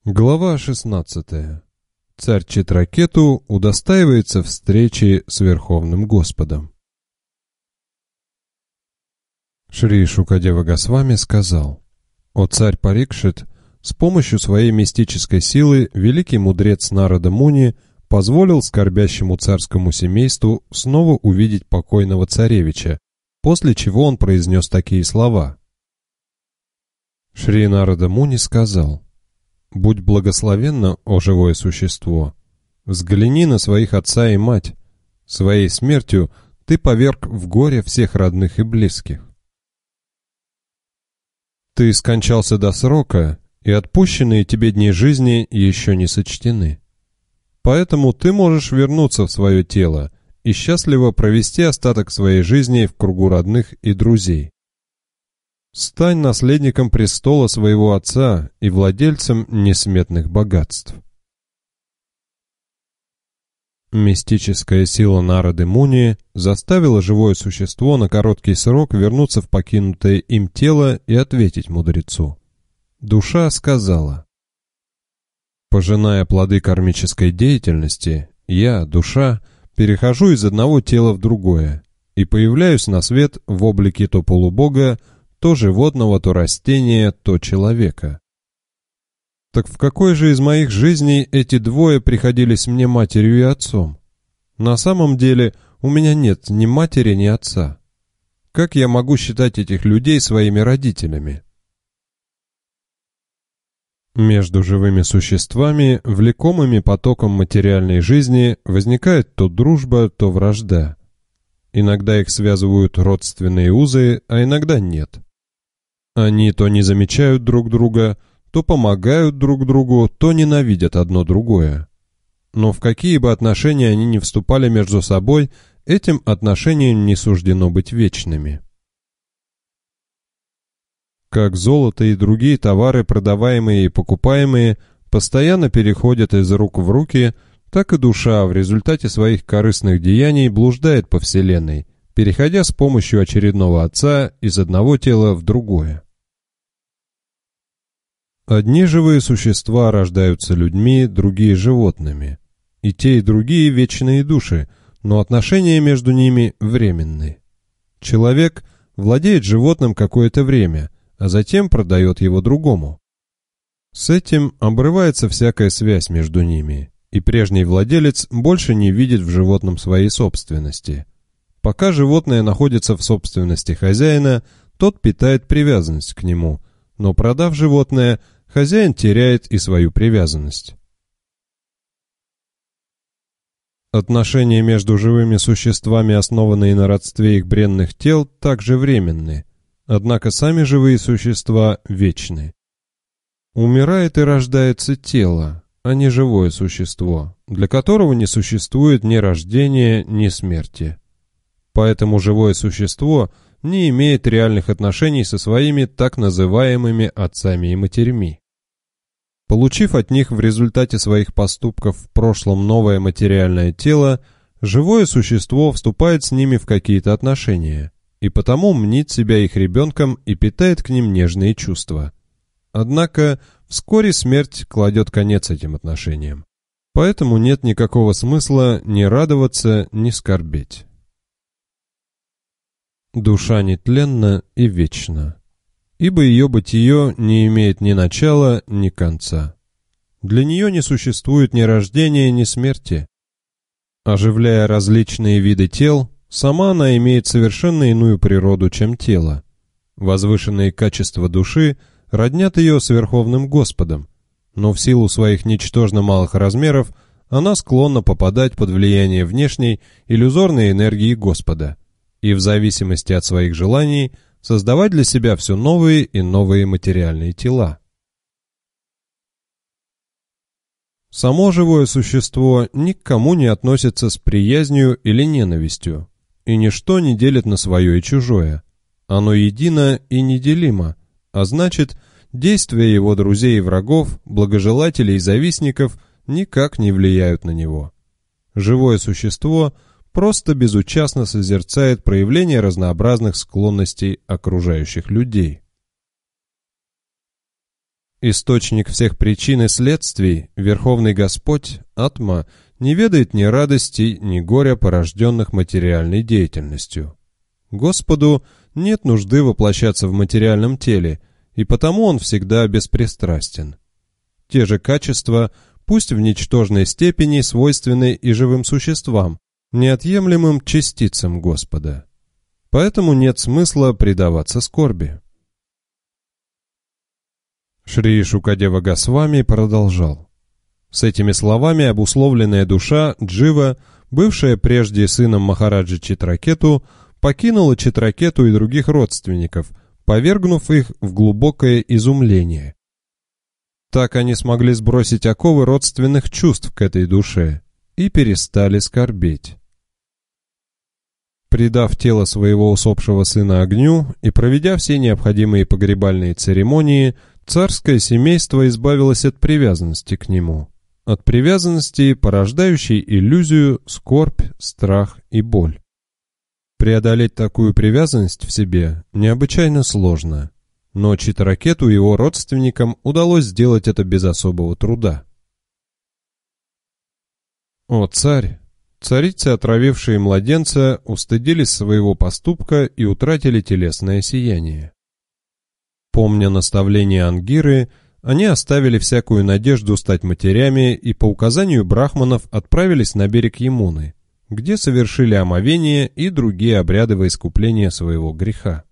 Глава 16. Царь Читракету удостаивается встречи с Верховным Господом. Шри Шукадева Госвами сказал: «О царь Парикшит, с помощью своей мистической силы великий мудрец Нарада Муни позволил скорбящему царскому семейству снова увидеть покойного царевича, после чего он произнес такие слова». Шри Нарада Муни сказал: «Будь благословенна, о живое существо! Взгляни на своих отца и мать. Своей смертью ты поверг в горе всех родных и близких. Ты скончался до срока, и отпущенные тебе дни жизни еще не сочтены. Поэтому ты можешь вернуться в свое тело и счастливо провести остаток своей жизни в кругу родных и друзей. Стань наследником престола своего отца и владельцем несметных богатств». Мистическая сила Нарады Муни заставила живое существо на короткий срок вернуться в покинутое им тело и ответить мудрецу. Душа сказала: «Пожиная плоды кармической деятельности, я, душа, перехожу из одного тела в другое и появляюсь на свет в облике то полубога, то животного, то растения, то человека. Так в какой же из моих жизней эти двое приходились мне матерью и отцом? На самом деле у меня нет ни матери, ни отца. Как я могу считать этих людей своими родителями?» Между живыми существами, влекомыми потоком материальной жизни, возникает то дружба, то вражда. Иногда их связывают родственные узы, а иногда нет. Они то не замечают друг друга, то помогают друг другу, то ненавидят одно другое. Но в какие бы отношения они ни вступали между собой, этим отношениям не суждено быть вечными. Как золото и другие товары, продаваемые и покупаемые, постоянно переходят из рук в руки, так и душа в результате своих корыстных деяний блуждает по вселенной, переходя с помощью очередного отца из одного тела в другое. Одни живые существа рождаются людьми, другие — животными. И те, и другие — вечные души, но отношения между ними временны. Человек владеет животным какое-то время, а затем продает его другому. С этим обрывается всякая связь между ними, и прежний владелец больше не видит в животном своей собственности. Пока животное находится в собственности хозяина, тот питает привязанность к нему, но продав животное, хозяин теряет и свою привязанность. Отношения между живыми существами, основанные на родстве их бренных тел, также временны, однако сами живые существа вечны. Умирает и рождается тело, а не живое существо, для которого не существует ни рождения, ни смерти. Поэтому живое существо не имеет реальных отношений со своими так называемыми отцами и матерьми. Получив от них в результате своих поступков в прошлом новое материальное тело, живое существо вступает с ними в какие-то отношения, и потому мнит себя их ребенком и питает к ним нежные чувства. Однако вскоре смерть кладет конец этим отношениям, поэтому нет никакого смысла ни радоваться, ни скорбеть. Душа нетленна и вечна, ибо ее бытие не имеет ни начала, ни конца. Для нее не существует ни рождения, ни смерти. Оживляя различные виды тел, сама она имеет совершенно иную природу, чем тело. Возвышенные качества души роднят ее с Верховным Господом, но в силу своих ничтожно малых размеров она склонна попадать под влияние внешней иллюзорной энергии Господа и в зависимости от своих желаний создавать для себя все новые и новые материальные тела. Само живое существо ни к кому не относится с приязнью или ненавистью, и ничто не делит на свое и чужое. Оно едино и неделимо, а значит, действия его друзей и врагов, благожелателей и завистников никак не влияют на него. Живое существо просто безучастно созерцает проявление разнообразных склонностей окружающих людей. Источник всех причин и следствий, Верховный Господь, Атма, не ведает ни радости, ни горя, порожденных материальной деятельностью. Господу нет нужды воплощаться в материальном теле, и потому Он всегда беспристрастен. Те же качества, пусть в ничтожной степени, свойственны и живым существам, неотъемлемым частицам Господа. Поэтому нет смысла предаваться скорби. Шри Шукадева Госвами продолжал. С этими словами обусловленная душа Джива, бывшая прежде сыном Махараджи Читракету, покинула Читракету и других родственников, повергнув их в глубокое изумление. Так они смогли сбросить оковы родственных чувств к этой душе и перестали скорбеть. Предав тело своего усопшего сына огню и проведя все необходимые погребальные церемонии, царское семейство избавилось от привязанности к нему, от привязанности, порождающей иллюзию, скорбь, страх и боль. Преодолеть такую привязанность в себе необычайно сложно, но Читракету и его родственникам удалось сделать это без особого труда. О царь! Царицы, отравившие младенца, устыдились своего поступка и утратили телесное сияние. Помня наставления Ангиры, они оставили всякую надежду стать матерями и по указанию брахманов отправились на берег Ямуны, где совершили омовение и другие обряды во искупление своего греха.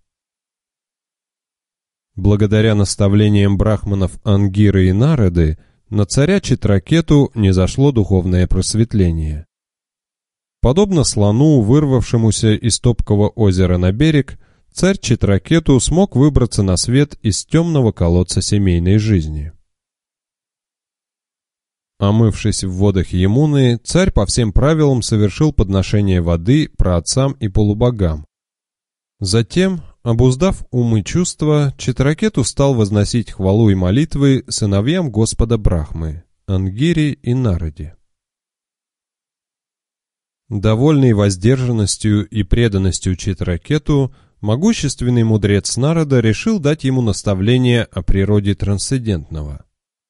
Благодаря наставлениям брахманов Ангиры и Нарады на царя Читракету низошло духовное просветление. Подобно слону, вырвавшемуся из топкого озера на берег, царь Читракету смог выбраться на свет из темного колодца семейной жизни. Омывшись в водах Ямуны, царь по всем правилам совершил подношение воды праотцам и полубогам. Затем, обуздав ум и чувства, Читракету стал возносить хвалу и молитвы сыновьям Господа Брахмы, Ангире и Нараде. Довольный воздержанностью и преданностью Читракету, могущественный мудрец Нарада решил дать ему наставление о природе трансцендентного.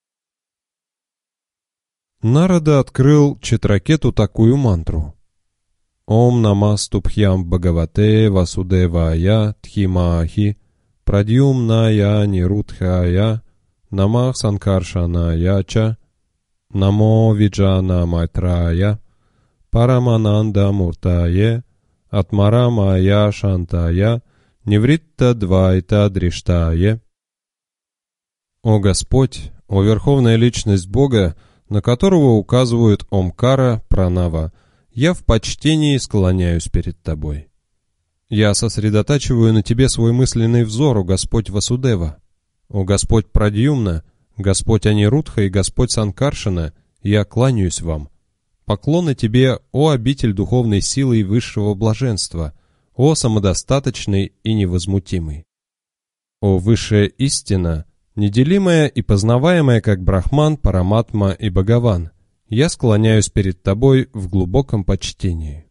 Нарада открыл Читракету такую мантру: «Ом намастубхьям бхагавате васудевая тхимахи прадьюмная нирудхая намах санкаршаная ча намо виджана майтрая Парамананда Муртае, Атмарамая Шантая, Невритта Двайта Дриштае. О Господь, о Верховная Личность Бога, на которого указывают Омкара, Пранава, я в почтении склоняюсь перед Тобой. Я сосредотачиваю на Тебе свой мысленный взор, о Господь Васудева. О Господь Прадьюмна, Господь Анирудха и Господь Санкаршана, я кланяюсь Вам. Поклоны Тебе, о обитель духовной силы и высшего блаженства, о самодостаточный и невозмутимый. О высшая истина, неделимая и познаваемая как Брахман, Параматма и Бхагаван, я склоняюсь перед Тобой в глубоком почтении.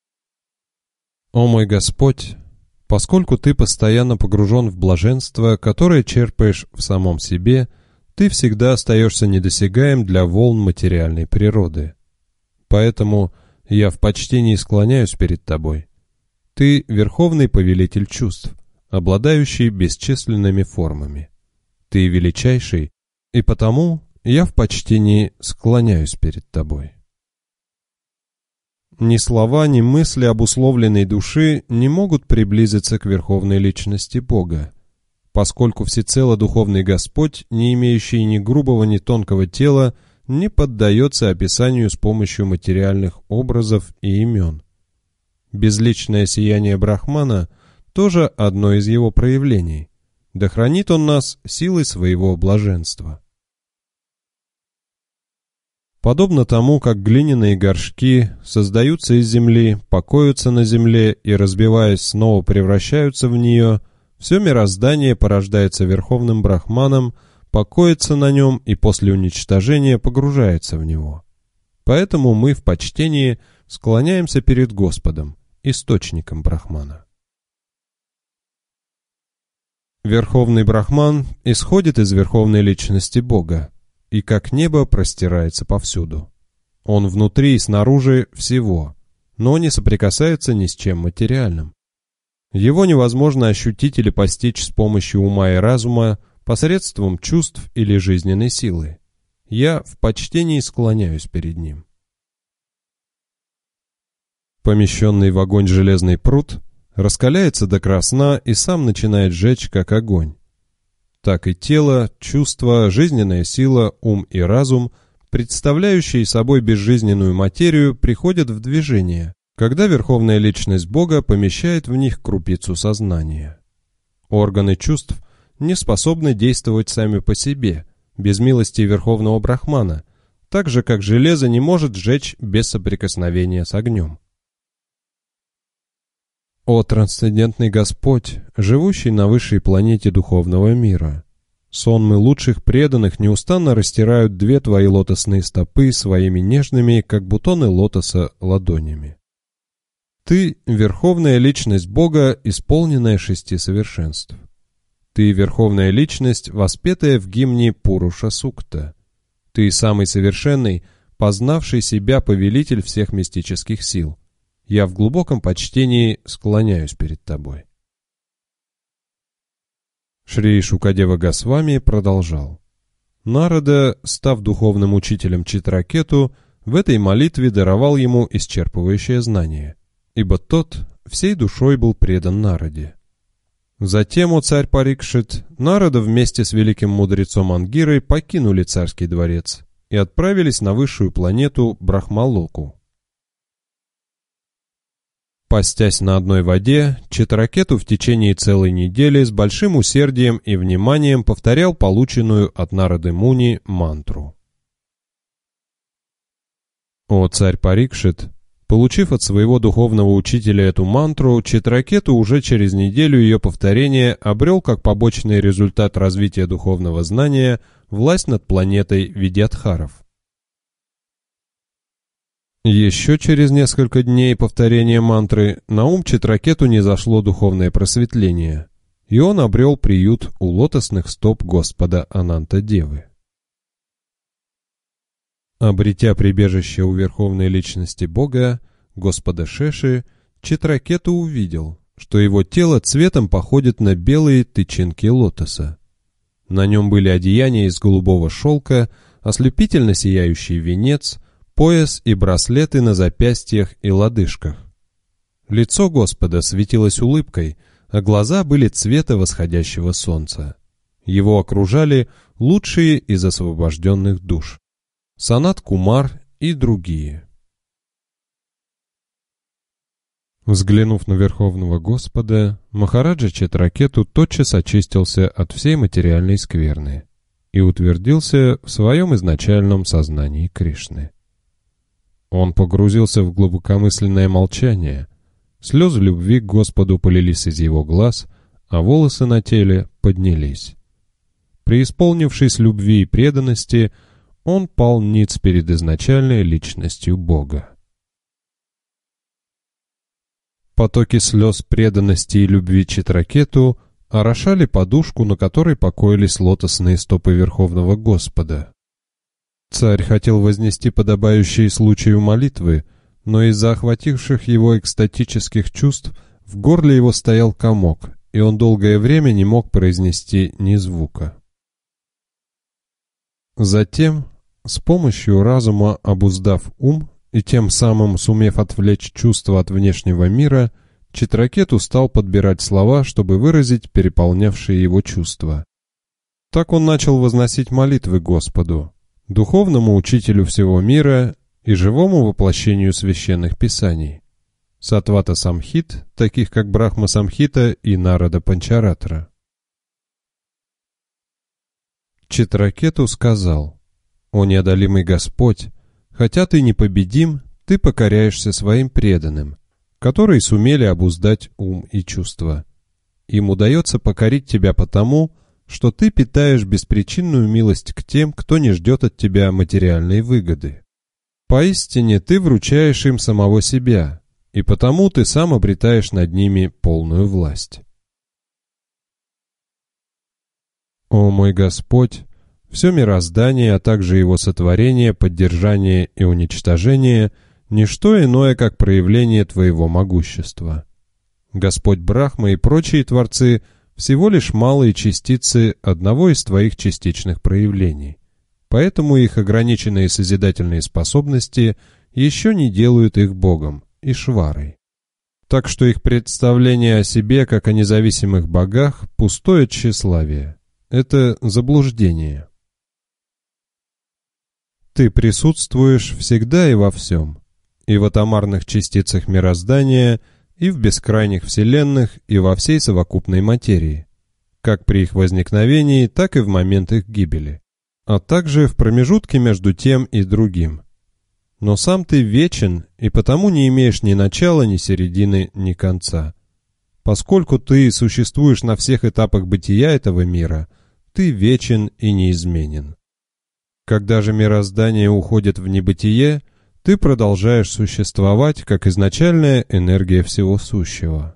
О мой Господь, поскольку Ты постоянно погружен в блаженство, которое черпаешь в самом себе, Ты всегда остаешься недосягаем для волн материальной природы. Поэтому я в почтении склоняюсь перед Тобой. Ты — верховный повелитель чувств, обладающий бесчисленными формами. Ты величайший, и потому я в почтении склоняюсь перед Тобой. Ни слова, ни мысли обусловленной души не могут приблизиться к верховной личности Бога, поскольку всецело духовный Господь, не имеющий ни грубого, ни тонкого тела, не поддается описанию с помощью материальных образов и имен. Безличное сияние Брахмана тоже одно из его проявлений. Да хранит он нас силой своего блаженства. Подобно тому, как глиняные горшки создаются из земли, покоятся на земле и, разбиваясь, снова превращаются в нее, все мироздание порождается Верховным Брахманом, покоится на нем и после уничтожения погружается в него. Поэтому мы в почтении склоняемся перед Господом, источником Брахмана. Верховный Брахман исходит из верховной личности Бога и как небо простирается повсюду. Он внутри и снаружи всего, но не соприкасается ни с чем материальным. Его невозможно ощутить или постичь с помощью ума и разума, посредством чувств или жизненной силы. Я в почтении склоняюсь перед ним. Помещенный в огонь железный пруд раскаляется до красна и сам начинает жечь, как огонь. Так и тело, чувства, жизненная сила, ум и разум, представляющие собой безжизненную материю, приходят в движение, когда Верховная Личность Бога помещает в них крупицу сознания. Органы чувств не способны действовать сами по себе, без милости Верховного Брахмана, так же, как железо не может сжечь без соприкосновения с огнем. О трансцендентный Господь, живущий на высшей планете духовного мира! Сонмы лучших преданных неустанно растирают две твои лотосные стопы своими нежными, как бутоны лотоса, ладонями. Ты — Верховная Личность Бога, исполненная 6 совершенств. Ты — Верховная Личность, воспетая в гимне Пуруша Сукта. Ты — самый совершенный, познавший себя повелитель всех мистических сил. Я в глубоком почтении склоняюсь перед тобой. Шри Шукадева Госвами продолжал. Нарада, став духовным учителем Читракету, в этой молитве даровал ему исчерпывающее знание, ибо тот всей душой был предан Нараде. Затем, о царь Парикшит, Нарада вместе с великим мудрецом Ангирой покинули царский дворец и отправились на высшую планету Брахмалоку. Постясь на одной воде, Читракету в течение целой недели с большим усердием и вниманием повторял полученную от Нарады Муни мантру. О царь Парикшит, получив от своего духовного учителя эту мантру, Читракету уже через неделю ее повторения обрел как побочный результат развития духовного знания власть над планетой Видьядхаров. Еще через несколько дней повторения мантры на ум Читракету низошло духовное просветление, и он обрел приют у лотосных стоп Господа Ананта-девы. Обретя прибежище у Верховной Личности Бога, Господа Шеши, Читракету увидел, что его тело цветом походит на белые тычинки лотоса. На нем были одеяния из голубого шелка, ослепительно сияющий венец, пояс и браслеты на запястьях и лодыжках. Лицо Господа светилось улыбкой, а глаза были цвета восходящего солнца. Его окружали лучшие из освобожденных душ — Санат Кумар и другие. Взглянув на Верховного Господа, Махараджа Читракету тотчас очистился от всей материальной скверны и утвердился в своем изначальном сознании Кришны. Он погрузился в глубокомысленное молчание. Слезы любви к Господу полились из его глаз, а волосы на теле поднялись. Преисполнившись любви и преданности, он пал ниц перед изначальной личностью Бога. Потоки слез преданности и любви Читракету орошали подушку, на которой покоились лотосные стопы Верховного Господа. Царь хотел вознести подобающие случаю молитвы, но из-за охвативших его экстатических чувств в горле его стоял комок, и он долгое время не мог произнести ни звука. Затем, с помощью разума обуздав ум и тем самым сумев отвлечь чувства от внешнего мира, Читракету стал подбирать слова, чтобы выразить переполнявшие его чувства. Так он начал возносить молитвы Господу, духовному учителю всего мира и живому воплощению священных писаний, Сатвата Самхит, таких как Брахма Самхита и Нарада Панчаратра. Читракету сказал: «О неодолимый Господь, хотя ты непобедим, ты покоряешься своим преданным, которые сумели обуздать ум и чувства. Им удается покорить тебя потому, что ты питаешь беспричинную милость к тем, кто не ждет от тебя материальной выгоды. Поистине ты вручаешь им самого себя, и потому ты сам обретаешь над ними полную власть». О мой Господь, все мироздание, а также его сотворение, поддержание и уничтожение – ничто иное, как проявление Твоего могущества. Господь Брахма и прочие творцы – всего лишь малые частицы одного из Твоих частичных проявлений. Поэтому их ограниченные созидательные способности еще не делают их Богом, Ишварой. Так что их представление о себе, как о независимых богах, пустое тщеславие. Это заблуждение. Ты присутствуешь всегда и во всем, и в атомарных частицах мироздания, и в бескрайних вселенных, и во всей совокупной материи, как при их возникновении, так и в момент их гибели, а также в промежутке между тем и другим. Но сам ты вечен, и потому не имеешь ни начала, ни середины, ни конца. Поскольку ты существуешь на всех этапах бытия этого мира, ты вечен и неизменен. Когда же мироздание уходит в небытие, ты продолжаешь существовать, как изначальная энергия всего сущего.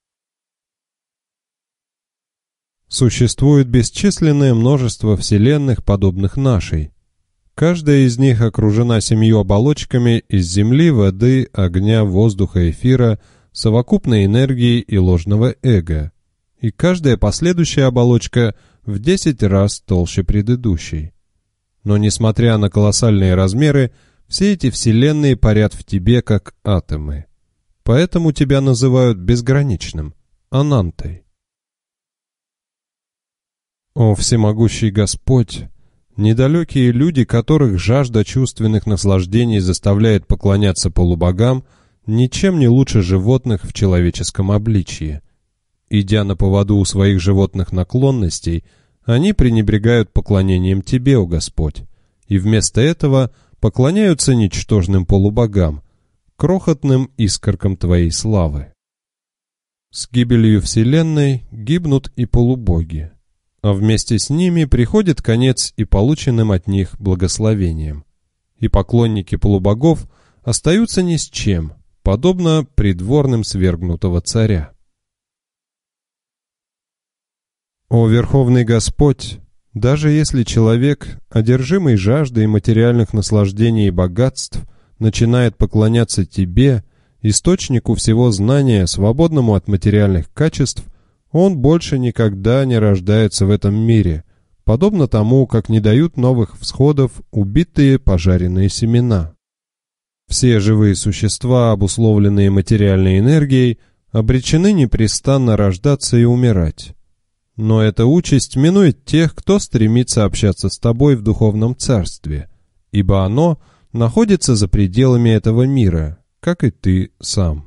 Существует бесчисленное множество вселенных, подобных нашей. Каждая из них окружена 7 оболочками из земли, воды, огня, воздуха, эфира, совокупной энергии и ложного эго. И каждая последующая оболочка в 10 раз толще предыдущей. Но несмотря на колоссальные размеры, все эти вселенные парят в тебе, как атомы. Поэтому тебя называют безграничным, Анантой. О всемогущий Господь! Недалекие люди, которых жажда чувственных наслаждений заставляет поклоняться полубогам, ничем не лучше животных в человеческом обличье. Идя на поводу у своих животных наклонностей, они пренебрегают поклонением Тебе, о Господь, и вместо этого поклоняются ничтожным полубогам, крохотным искоркам Твоей славы. С гибелью Вселенной гибнут и полубоги, а вместе с ними приходит конец и полученным от них благословением. И поклонники полубогов остаются ни с чем, подобно придворным свергнутого царя. О Верховный Господь! Даже если человек, одержимый жаждой материальных наслаждений и богатств, начинает поклоняться Тебе, источнику всего знания, свободному от материальных качеств, он больше никогда не рождается в этом мире, подобно тому, как не дают новых всходов убитые пожаренные семена. Все живые существа, обусловленные материальной энергией, обречены непрестанно рождаться и умирать. Но эта участь минует тех, кто стремится общаться с тобой в духовном царстве, ибо оно находится за пределами этого мира, как и ты сам.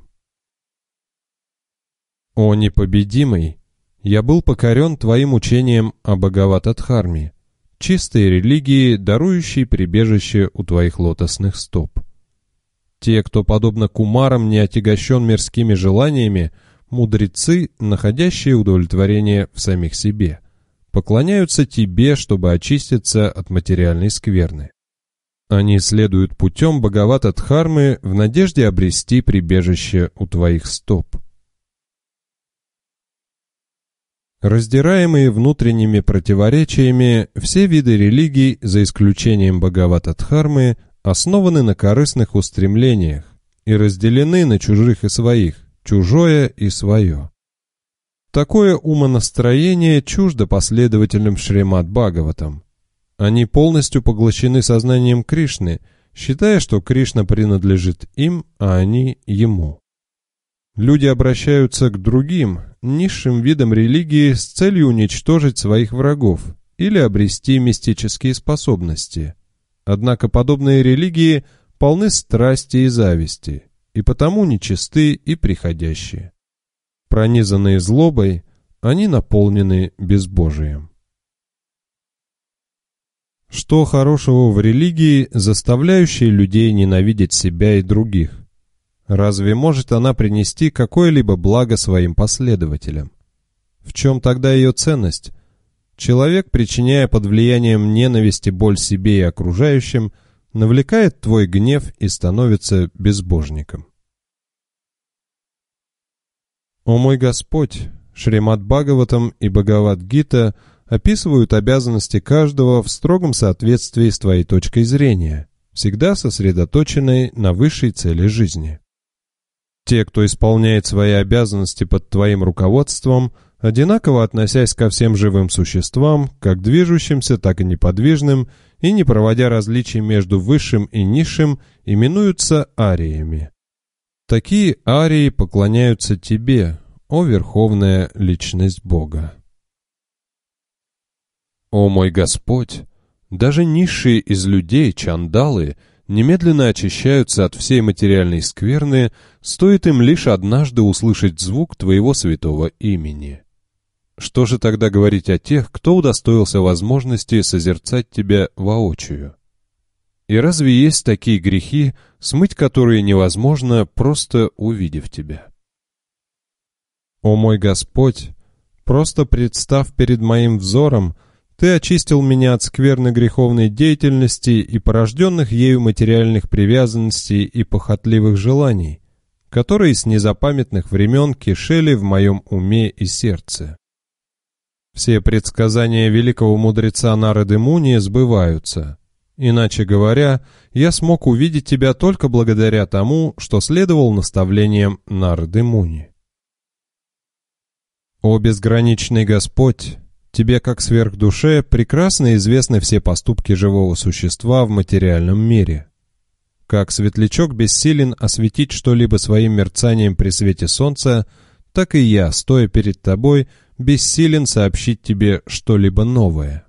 О непобедимый! Я был покорен твоим учением о Бхагават-Дхарме, чистой религии, дарующей прибежище у твоих лотосных стоп. Те, кто, подобно кумарам, не отягощен мирскими желаниями, мудрецы, находящие удовлетворение в самих себе, поклоняются тебе, чтобы очиститься от материальной скверны. Они следуют путем Бхагават-Дхармы в надежде обрести прибежище у твоих стоп. Раздираемые внутренними противоречиями, все виды религий, за исключением Бхагават-Дхармы, основаны на корыстных устремлениях и разделены на чужих и своих, чужое и свое. Такое умонастроение чуждо последователям Шримад-Бхагаватам. Они полностью поглощены сознанием Кришны, считая, что Кришна принадлежит им, а они ему. Люди обращаются к другим, низшим видам религии с целью уничтожить своих врагов или обрести мистические способности. Однако подобные религии полны страсти и зависти, и потому нечисты и приходящие. Пронизанные злобой, они наполнены безбожием. Что хорошего в религии, заставляющей людей ненавидеть себя и других? Разве может она принести какое-либо благо своим последователям? В чем тогда ее ценность? Человек, причиняя под влиянием ненависти боль себе и окружающим, навлекает твой гнев и становится безбожником. О мой Господь! Шримад-Бхагаватам и Бхагавад-Гита описывают обязанности каждого в строгом соответствии с твоей точкой зрения, всегда сосредоточенной на высшей цели жизни. Те, кто исполняет свои обязанности под твоим руководством, одинаково относясь ко всем живым существам, как движущимся, так и неподвижным, и не проводя различий между высшим и низшим, именуются ариями. Такие арии поклоняются тебе, о Верховная Личность Бога. О мой Господь! Даже низшие из людей, чандалы, немедленно очищаются от всей материальной скверны, стоит им лишь однажды услышать звук твоего святого имени. Что же тогда говорить о тех, кто удостоился возможности созерцать тебя воочию? И разве есть такие грехи, смыть которые невозможно, просто увидев тебя? О мой Господь! Просто представ перед моим взором, Ты очистил меня от скверной греховной деятельности и порожденных ею материальных привязанностей и похотливых желаний, которые с незапамятных времен кишели в моем уме и сердце. Все предсказания великого мудреца Нарды Муни сбываются. Иначе говоря, я смог увидеть тебя только благодаря тому, что следовал наставлениям Нарды Муни. О безграничный Господь! Тебе, как сверхдуше, прекрасно известны все поступки живого существа в материальном мире. Как светлячок бессилен осветить что-либо своим мерцанием при свете солнца, так и я, стоя перед тобой, бессилен сообщить тебе что-либо новое.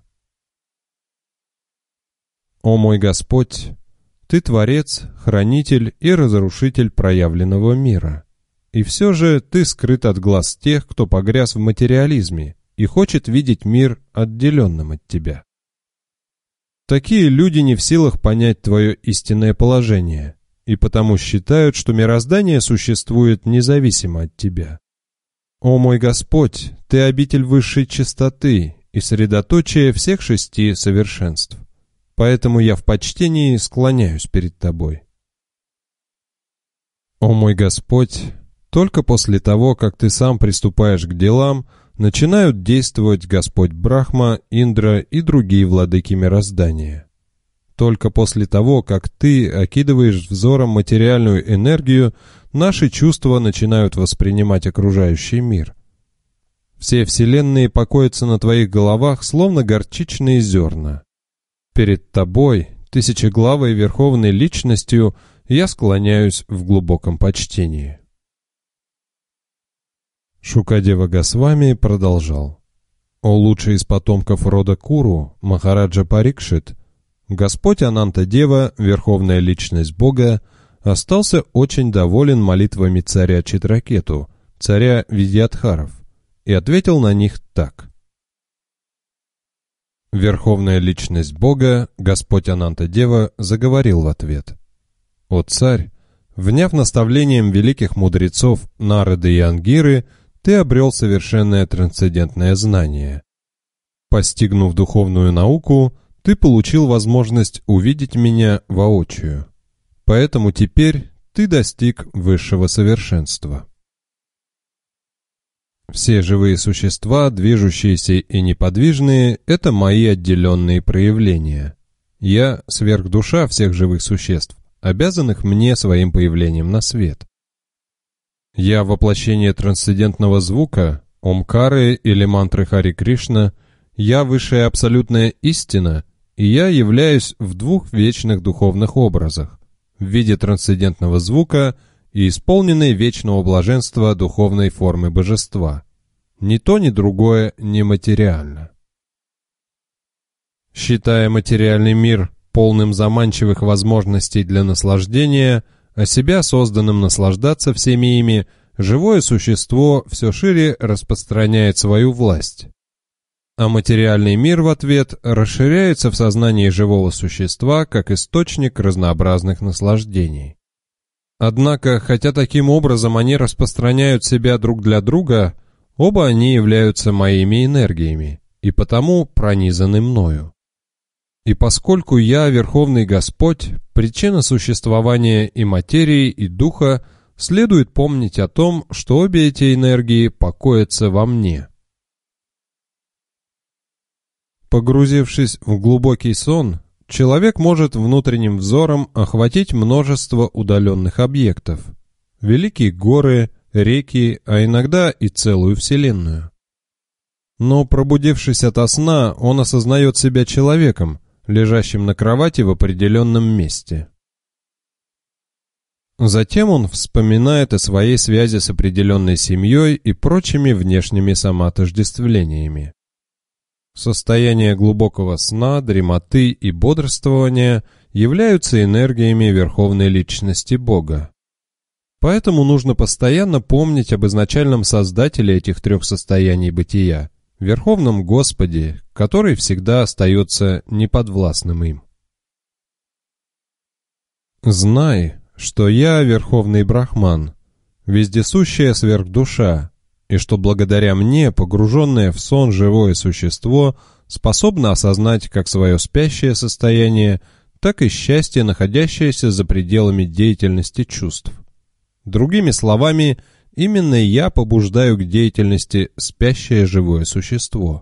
О мой Господь! Ты Творец, Хранитель и Разрушитель проявленного мира. И все же Ты скрыт от глаз тех, кто погряз в материализме и хочет видеть мир отделенным от Тебя. Такие люди не в силах понять Твое истинное положение, и потому считают, что мироздание существует независимо от Тебя. О мой Господь, Ты обитель высшей чистоты и средоточие всех 6 совершенств. Поэтому я в почтении склоняюсь перед Тобой. О мой Господь, только после того, как Ты сам приступаешь к делам, начинают действовать Господь Брахма, Индра и другие владыки мироздания. Только после того, как Ты окидываешь взором материальную энергию, наши чувства начинают воспринимать окружающий мир. Все вселенные покоятся на Твоих головах, словно горчичные зерна. Перед Тобой, тысячеглавой Верховной Личностью, я склоняюсь в глубоком почтении. Шукадева Госвами продолжал. О лучший из потомков рода Куру, Махараджа Парикшит, Господь Ананта-дева, Верховная Личность Бога, остался очень доволен молитвами царя Читракету, царя Видьядхаров, и ответил на них так. Верховная Личность Бога, Господь Ананта-дева, заговорил в ответ. «О царь, вняв наставлением великих мудрецов Нарады и Ангиры, ты обрел совершенное трансцендентное знание. Постигнув духовную науку, ты получил возможность увидеть меня воочию. Поэтому теперь ты достиг высшего совершенства. Все живые существа, движущиеся и неподвижные, это мои отделенные проявления. Я — сверхдуша всех живых существ, обязанных мне своим появлением на свет. Я — воплощение трансцендентного звука, Омкары или мантры Хари Кришна, я — высшая абсолютная истина, и я являюсь в 2 вечных духовных образах, в виде трансцендентного звука и исполненной вечного блаженства духовной формы божества. Ни то, ни другое не материально. Считая материальный мир полным заманчивых возможностей для наслаждения, а себя созданным наслаждаться всеми ими, живое существо все шире распространяет свою власть. А материальный мир в ответ расширяется в сознании живого существа как источник разнообразных наслаждений. Однако, хотя таким образом они распространяют себя друг для друга, оба они являются моими энергиями и потому пронизаны мною. И поскольку я, Верховный Господь, причина существования и материи, и духа, следует помнить о том, что обе эти энергии покоятся во мне. Погрузившись в глубокий сон, человек может внутренним взором охватить множество удаленных объектов. Великие горы, реки, а иногда и целую вселенную. Но пробудившись ото сна, он осознает себя человеком, лежащим на кровати в определенном месте. Затем он вспоминает о своей связи с определенной семьей и прочими внешними самоотождествлениями. Состояние глубокого сна, дремоты и бодрствования являются энергиями Верховной Личности Бога. Поэтому нужно постоянно помнить об изначальном Создателе этих трех состояний бытия, Верховном Господе, который всегда остается неподвластным им. Знай, что я Верховный Брахман, вездесущая сверхдуша, и что благодаря мне погруженное в сон живое существо способно осознать как свое спящее состояние, так и счастье, находящееся за пределами деятельности чувств. Другими словами, именно я побуждаю к деятельности спящее живое существо.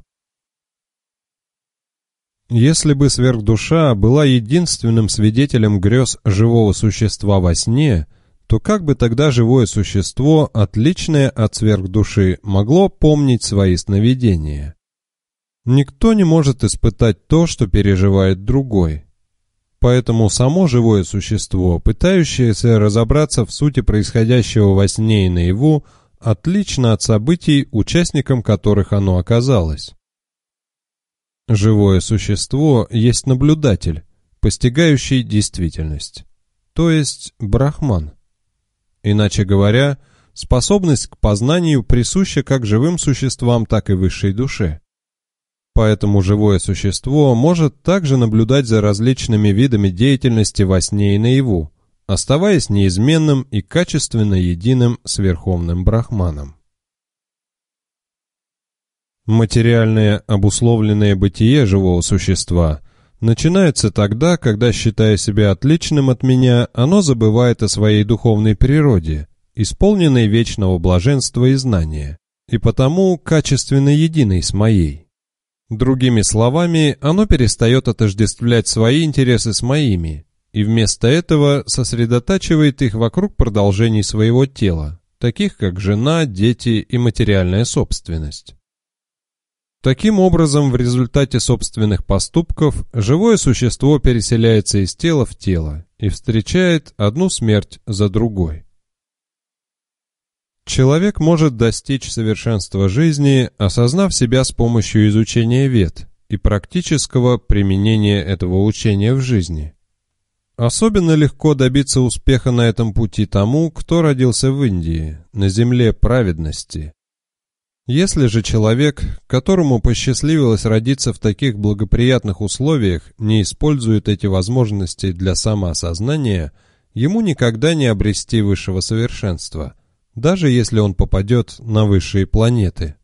Если бы сверхдуша была единственным свидетелем грез живого существа во сне, то как бы тогда живое существо, отличное от сверхдуши, могло помнить свои сновидения? Никто не может испытать то, что переживает другой. Поэтому само живое существо, пытающееся разобраться в сути происходящего во сне и наяву, отлично от событий, участником которых оно оказалось. Живое существо есть наблюдатель, постигающий действительность, то есть брахман. Иначе говоря, способность к познанию присуща как живым существам, так и высшей душе. Поэтому живое существо может также наблюдать за различными видами деятельности во сне и наяву, оставаясь неизменным и качественно единым с Верховным Брахманом. Материальное обусловленное бытие живого существа начинается тогда, когда, считая себя отличным от меня, оно забывает о своей духовной природе, исполненной вечного блаженства и знания, и потому качественно единой с моей. Другими словами, оно перестает отождествлять свои интересы с моими, и вместо этого сосредотачивает их вокруг продолжений своего тела, таких как жена, дети и материальная собственность. Таким образом, в результате собственных поступков, живое существо переселяется из тела в тело и встречает одну смерть за другой. Человек может достичь совершенства жизни, осознав себя с помощью изучения Вед и практического применения этого учения в жизни. Особенно легко добиться успеха на этом пути тому, кто родился в Индии, на земле праведности. Если же человек, которому посчастливилось родиться в таких благоприятных условиях, не использует эти возможности для самоосознания, ему никогда не обрести высшего совершенства, даже если он попадет на высшие планеты.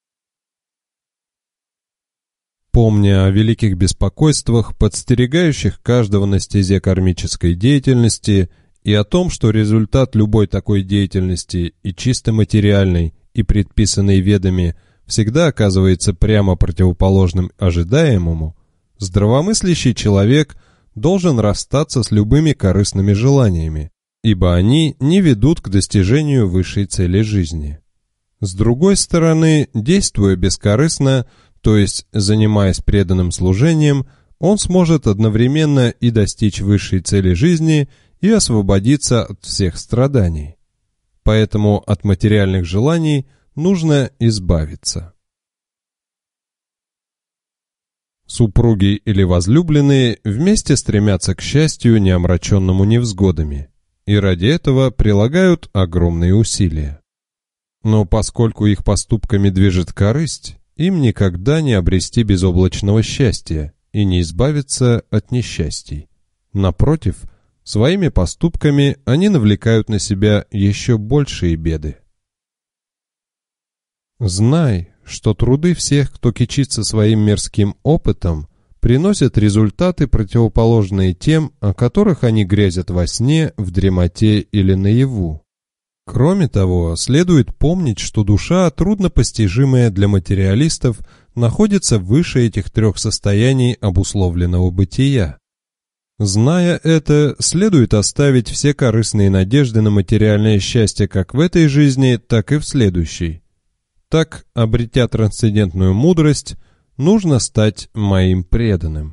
Помня о великих беспокойствах, подстерегающих каждого на стезе кармической деятельности, и о том, что результат любой такой деятельности и чисто материальной, и предписанной ведами всегда оказывается прямо противоположным ожидаемому, здравомыслящий человек должен расстаться с любыми корыстными желаниями, ибо они не ведут к достижению высшей цели жизни. С другой стороны, действуя бескорыстно, то есть занимаясь преданным служением, он сможет одновременно и достичь высшей цели жизни и освободиться от всех страданий. Поэтому от материальных желаний нужно избавиться. Супруги или возлюбленные вместе стремятся к счастью, не омраченному невзгодами, и ради этого прилагают огромные усилия. Но поскольку их поступками движет корысть, им никогда не обрести безоблачного счастья и не избавиться от несчастий. Напротив, своими поступками они навлекают на себя еще большие беды. Знай, что труды всех, кто кичится своим мирским опытом, приносят результаты, противоположные тем, о которых они грезят во сне, в дремоте или наяву. Кроме того, следует помнить, что душа, труднопостижимая для материалистов, находится выше этих трех состояний обусловленного бытия. Зная это, следует оставить все корыстные надежды на материальное счастье как в этой жизни, так и в следующей. Так, обретя трансцендентную мудрость, нужно стать моим преданным.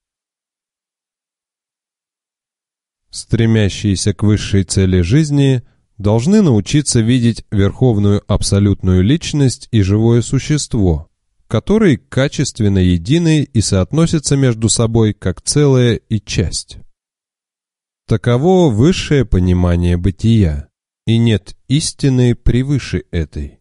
Стремящиеся к высшей цели жизни должны научиться видеть верховную абсолютную личность и живое существо, которые качественно едины и соотносятся между собой как целое и часть. Таково высшее понимание бытия, и нет истины превыше этой.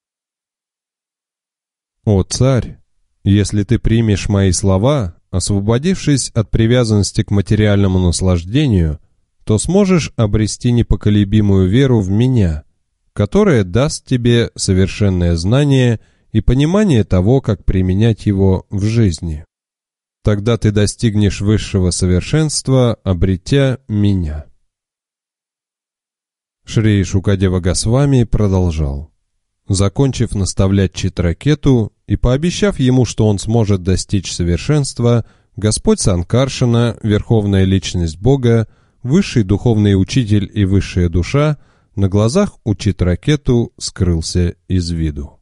О царь, если ты примешь мои слова, освободившись от привязанности к материальному наслаждению, то сможешь обрести непоколебимую веру в меня, которая даст тебе совершенное знание и понимание того, как применять его в жизни. Тогда ты достигнешь высшего совершенства, обретя меня. Шри Шукадева Госвами продолжал. Закончив наставлять Читракету и пообещав ему, что он сможет достичь совершенства, Господь Санкаршана, Верховная Личность Бога, Высший Духовный Учитель и Высшая Душа, на глазах у Читракету скрылся из виду.